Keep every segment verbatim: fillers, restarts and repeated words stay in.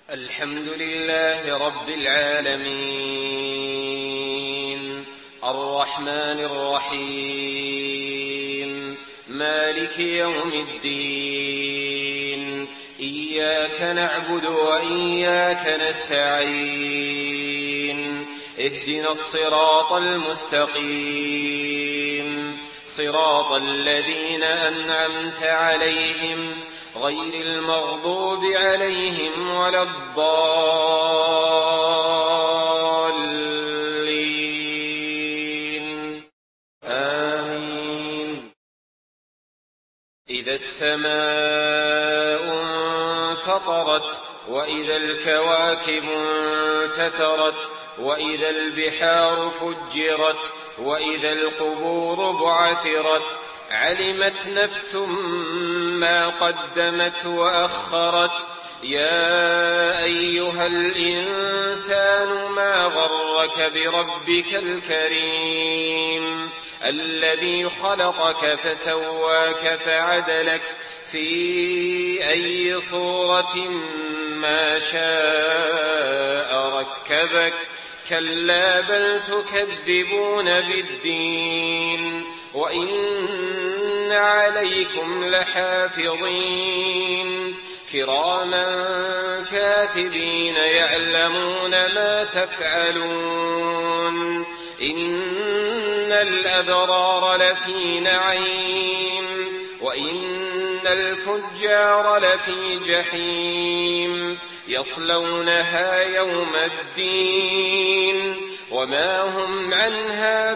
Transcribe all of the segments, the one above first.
الحمد لله رب العالمين الرحمن الرحيم مالك يوم الدين إياك نعبد وإياك نستعين اهدنا الصراط المستقيم صراط الذين أنعمت عليهم غير المغضوب عليهم ولا الضالين آمين. إذا السماء انفطرت وإذا الكواكب انتثرت وإذا البحار فجرت وإذا القبور بعثرت علمت نفس ما قدمت وأخرت. يا أيها الإنسان ما غرك بربك الكريم الذي خلقك فسواك فعدلك في أي صورة ما شاء ركبك. كلا بل تكذبون بالدين وإن عليكم لحافظين كراما كاتبين يعلمون ما تفعلون. إن الأبرار لفي نعيم وإن الفجار لفي جحيم يصلونها يوم الدين وما هم عنها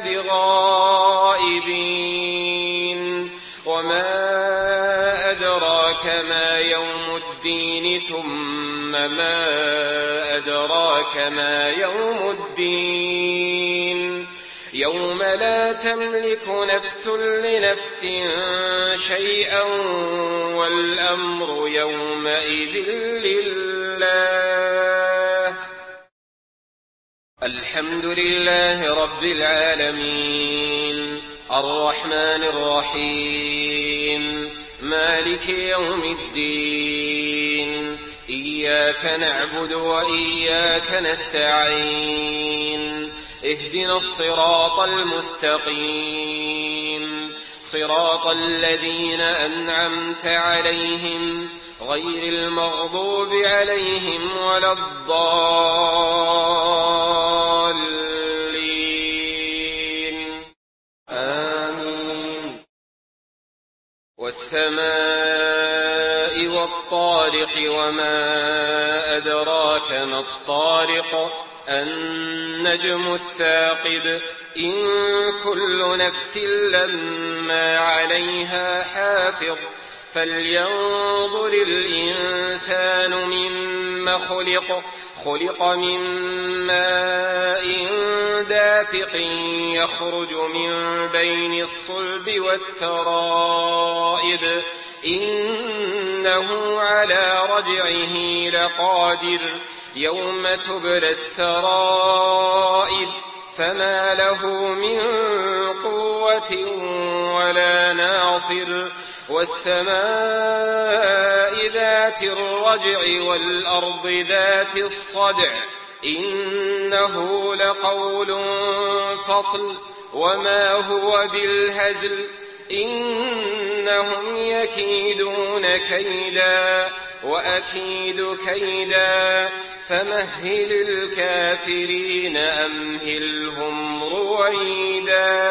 بغائبين. وما أدراك ما يوم الدين ثم ما أدراك ما يوم الدين يوم لا تملك نفس لنفس شيئا والأمر يومئذ لله. الحمد لله رب العالمين الرحمن الرحيم مالك يوم الدين إياك نعبد وإياك نستعين اهدنا الصراط المستقيم صراط الذين أنعمت عليهم غير المغضوب عليهم ولا الضالين آمين. والسماء والطارق وما أدراك ما الطارق النجم الثاقب. إن كل نفس لما عليها حافظ فلينظر الإنسان مما خلق. خلق من ماء دافق يخرج من بين الصلب والترائب. إنه على رجعه لقادر يوم تبلى السرائر فما له من قوة ولا ناصر. والسماء ذات الرجع والأرض ذات الصدع إنه لقول فصل وما هو بالهزل. إنهم يكيدون كيدا وأكيد كيدا فمهل الكافرين أمهلهم رويدا.